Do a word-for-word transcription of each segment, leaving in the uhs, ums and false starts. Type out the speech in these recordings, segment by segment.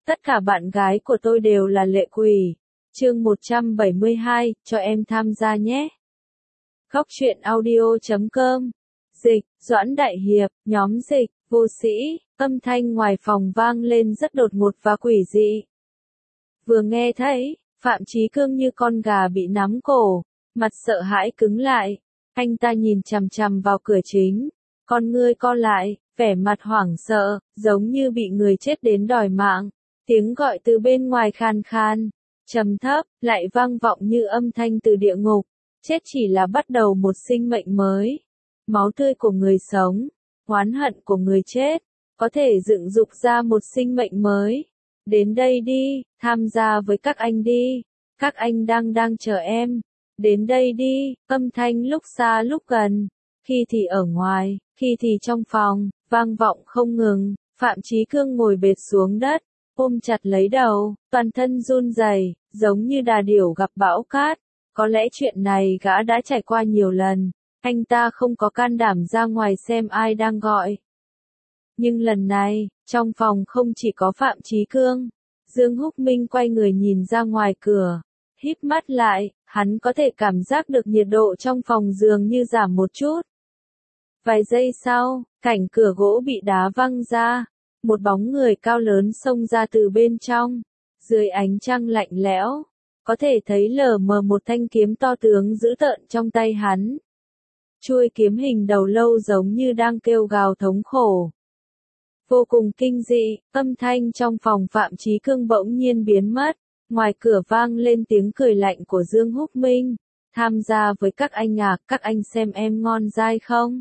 Tất cả bạn gái của tôi đều là lệ quỷ. Chương một trăm bảy mươi hai, cho em tham gia nhé. Góc truyện audio chấm com. Dịch, Doãn Đại Hiệp, nhóm dịch, vô sĩ, âm thanh ngoài phòng vang lên rất đột ngột và quỷ dị. Vừa nghe thấy, Phạm Chí Cương như con gà bị nắm cổ, mặt sợ hãi cứng lại. Anh ta nhìn chằm chằm vào cửa chính, con ngươi co lại, vẻ mặt hoảng sợ, giống như bị người chết đến đòi mạng. Tiếng gọi từ bên ngoài khan khan, trầm thấp, lại vang vọng như âm thanh từ địa ngục. Chết chỉ là bắt đầu một sinh mệnh mới. Máu tươi của người sống, oán hận của người chết, có thể dựng dục ra một sinh mệnh mới. Đến đây đi, tham gia với các anh đi. Các anh đang đang chờ em. Đến đây đi, âm thanh lúc xa lúc gần. Khi thì ở ngoài, khi thì trong phòng, vang vọng không ngừng. Phạm Chí Cương ngồi bệt xuống đất, ôm chặt lấy đầu, toàn thân run rẩy, giống như đà điểu gặp bão cát. Có lẽ chuyện này gã đã trải qua nhiều lần, anh ta không có can đảm ra ngoài xem ai đang gọi. Nhưng lần này, trong phòng không chỉ có Phạm Chí Cương, Dương Húc Minh quay người nhìn ra ngoài cửa, híp mắt lại, hắn có thể cảm giác được nhiệt độ trong phòng dường như giảm một chút. Vài giây sau, cảnh cửa gỗ bị đá văng ra, một bóng người cao lớn xông ra từ bên trong, dưới ánh trăng lạnh lẽo, có thể thấy lờ mờ một thanh kiếm to tướng dữ tợn trong tay hắn. Chuôi kiếm hình đầu lâu giống như đang kêu gào thống khổ. Vô cùng kinh dị, âm thanh trong phòng Phạm Chí Cương bỗng nhiên biến mất, ngoài cửa vang lên tiếng cười lạnh của Dương Húc Minh. Tham gia với các anh à, các anh xem em ngon dai không?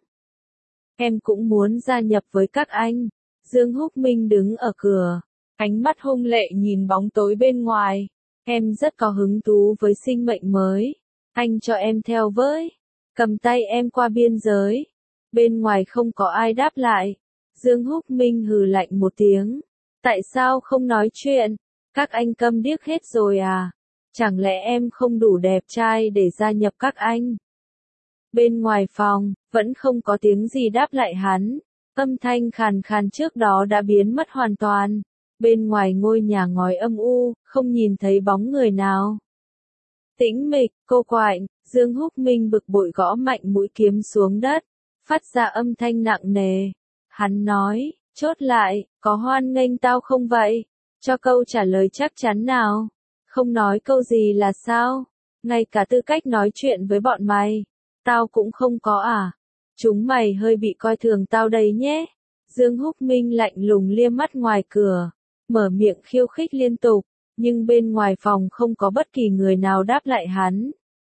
Em cũng muốn gia nhập với các anh. Dương Húc Minh đứng ở cửa, ánh mắt hung lệ nhìn bóng tối bên ngoài. Em rất có hứng thú với sinh mệnh mới. Anh cho em theo với. Cầm tay em qua biên giới. Bên ngoài không có ai đáp lại. Dương Húc Minh hừ lạnh một tiếng. Tại sao không nói chuyện? Các anh câm điếc hết rồi à? Chẳng lẽ em không đủ đẹp trai để gia nhập các anh? Bên ngoài phòng, vẫn không có tiếng gì đáp lại hắn. Âm thanh khàn khàn trước đó đã biến mất hoàn toàn. Bên ngoài ngôi nhà ngói âm u, không nhìn thấy bóng người nào. Tĩnh mịch, cô quạnh, Dương Húc Minh bực bội gõ mạnh mũi kiếm xuống đất, phát ra âm thanh nặng nề. Hắn nói, chốt lại, có hoan nghênh tao không vậy? Cho câu trả lời chắc chắn nào. Không nói câu gì là sao? Ngay cả tư cách nói chuyện với bọn mày, tao cũng không có à? Chúng mày hơi bị coi thường tao đấy nhé. Dương Húc Minh lạnh lùng liếc mắt ngoài cửa, mở miệng khiêu khích liên tục, nhưng bên ngoài phòng không có bất kỳ người nào đáp lại hắn.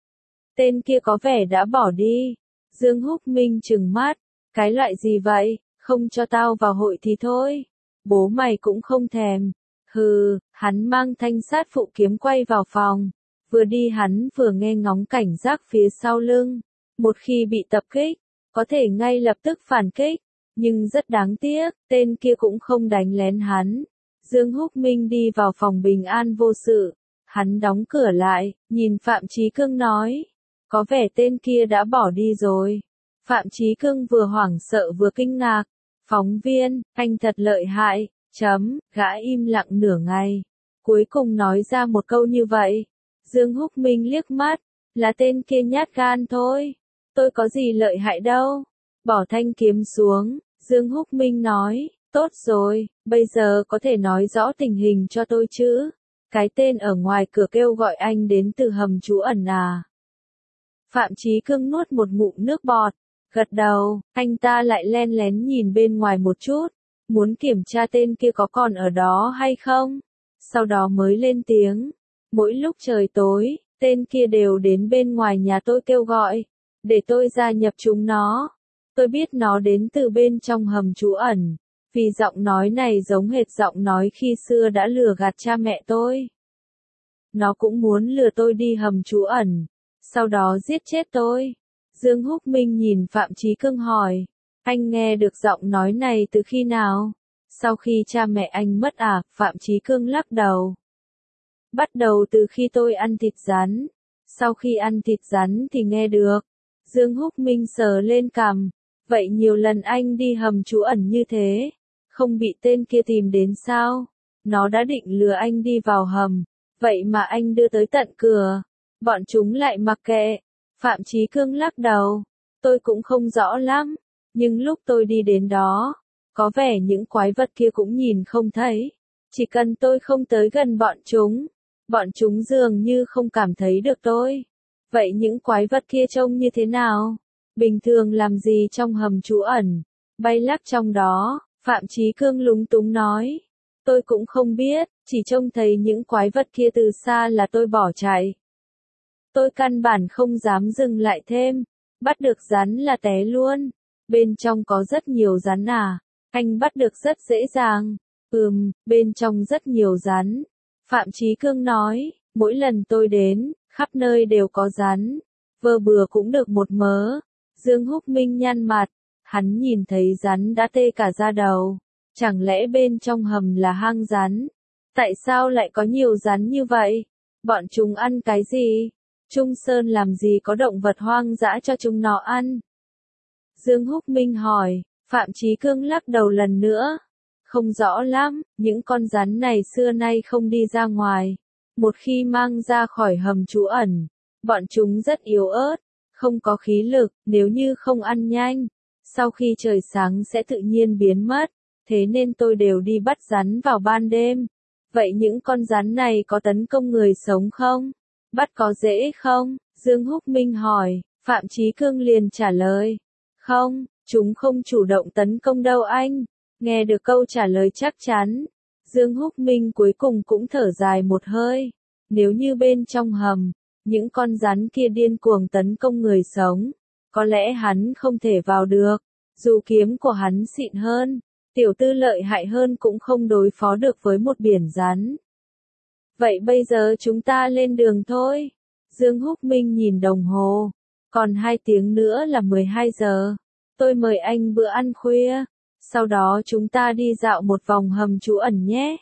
Tên kia có vẻ đã bỏ đi. Dương Húc Minh trừng mắt, cái loại gì vậy, không cho tao vào hội thì thôi. Bố mày cũng không thèm. Hừ, hắn mang thanh sát phụ kiếm quay vào phòng. Vừa đi hắn vừa nghe ngóng cảnh giác phía sau lưng. Một khi bị tập kích, có thể ngay lập tức phản kích. Nhưng rất đáng tiếc, tên kia cũng không đánh lén hắn. Dương Húc Minh đi vào phòng bình an vô sự. Hắn đóng cửa lại, nhìn Phạm Chí Cương nói. Có vẻ tên kia đã bỏ đi rồi. Phạm Chí Cương vừa hoảng sợ vừa kinh ngạc. Phóng viên, anh thật lợi hại, chấm, gã im lặng nửa ngày. Cuối cùng nói ra một câu như vậy. Dương Húc Minh liếc mắt, là tên kia nhát gan thôi. Tôi có gì lợi hại đâu. Bỏ thanh kiếm xuống, Dương Húc Minh nói, tốt rồi, bây giờ có thể nói rõ tình hình cho tôi chứ. Cái tên ở ngoài cửa kêu gọi anh đến từ hầm trú ẩn à. Phạm Chí Cương nuốt một ngụm nước bọt, gật đầu, anh ta lại len lén nhìn bên ngoài một chút, muốn kiểm tra tên kia có còn ở đó hay không. Sau đó mới lên tiếng, mỗi lúc trời tối, tên kia đều đến bên ngoài nhà tôi kêu gọi, để tôi gia nhập chúng nó. Tôi biết nó đến từ bên trong hầm trú ẩn, vì giọng nói này giống hệt giọng nói khi xưa đã lừa gạt cha mẹ tôi. Nó cũng muốn lừa tôi đi hầm trú ẩn, sau đó giết chết tôi. Dương Húc Minh nhìn Phạm Chí Cương hỏi, anh nghe được giọng nói này từ khi nào? Sau khi cha mẹ anh mất à? Phạm Chí Cương lắc đầu. Bắt đầu từ khi tôi ăn thịt rắn. Sau khi ăn thịt rắn thì nghe được. Dương Húc Minh sờ lên cằm. Vậy nhiều lần anh đi hầm trú ẩn như thế, không bị tên kia tìm đến sao? Nó đã định lừa anh đi vào hầm, vậy mà anh đưa tới tận cửa. Bọn chúng lại mặc kệ. Phạm Chí Cương lắc đầu. Tôi cũng không rõ lắm, nhưng lúc tôi đi đến đó, có vẻ những quái vật kia cũng nhìn không thấy. Chỉ cần tôi không tới gần bọn chúng, bọn chúng dường như không cảm thấy được tôi. Vậy những quái vật kia trông như thế nào? Bình thường làm gì trong hầm trú ẩn? Bay lắc trong đó, Phạm Chí Cương lúng túng nói. Tôi cũng không biết, chỉ trông thấy những quái vật kia từ xa là tôi bỏ chạy. Tôi căn bản không dám dừng lại thêm, bắt được rắn là té luôn. Bên trong có rất nhiều rắn à? Anh bắt được rất dễ dàng. Ừm, bên trong rất nhiều rắn. Phạm Chí Cương nói, mỗi lần tôi đến, khắp nơi đều có rắn. Vơ bừa cũng được một mớ. Dương Húc Minh nhăn mặt, hắn nhìn thấy rắn đã tê cả da đầu. Chẳng lẽ bên trong hầm là hang rắn? Tại sao lại có nhiều rắn như vậy? Bọn chúng ăn cái gì? Trung Sơn làm gì có động vật hoang dã cho chúng nó ăn? Dương Húc Minh hỏi, Phạm Chí Cương lắc đầu lần nữa. Không rõ lắm, những con rắn này xưa nay không đi ra ngoài. Một khi mang ra khỏi hầm trú ẩn, bọn chúng rất yếu ớt, không có khí lực, nếu như không ăn nhanh, sau khi trời sáng sẽ tự nhiên biến mất, thế nên tôi đều đi bắt rắn vào ban đêm. Vậy những con rắn này có tấn công người sống không? Bắt có dễ không? Dương Húc Minh hỏi, Phạm Chí Cương liền trả lời. Không, chúng không chủ động tấn công đâu anh. Nghe được câu trả lời chắc chắn, Dương Húc Minh cuối cùng cũng thở dài một hơi. Nếu như bên trong hầm, những con rắn kia điên cuồng tấn công người sống, có lẽ hắn không thể vào được. Dù kiếm của hắn xịn hơn, tiểu tư lợi hại hơn cũng không đối phó được với một biển rắn. Vậy bây giờ chúng ta lên đường thôi. Dương Húc Minh nhìn đồng hồ. Còn hai tiếng nữa là mười hai giờ. Tôi mời anh bữa ăn khuya. Sau đó chúng ta đi dạo một vòng hầm trú ẩn nhé.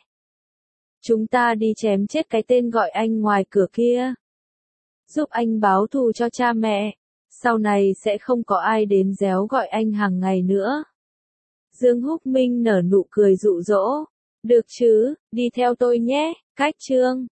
Chúng ta đi chém chết cái tên gọi anh ngoài cửa kia. Giúp anh báo thù cho cha mẹ. Sau này sẽ không có ai đến réo gọi anh hàng ngày nữa. Dương Húc Minh nở nụ cười dụ dỗ. Được chứ, đi theo tôi nhé. Cách chương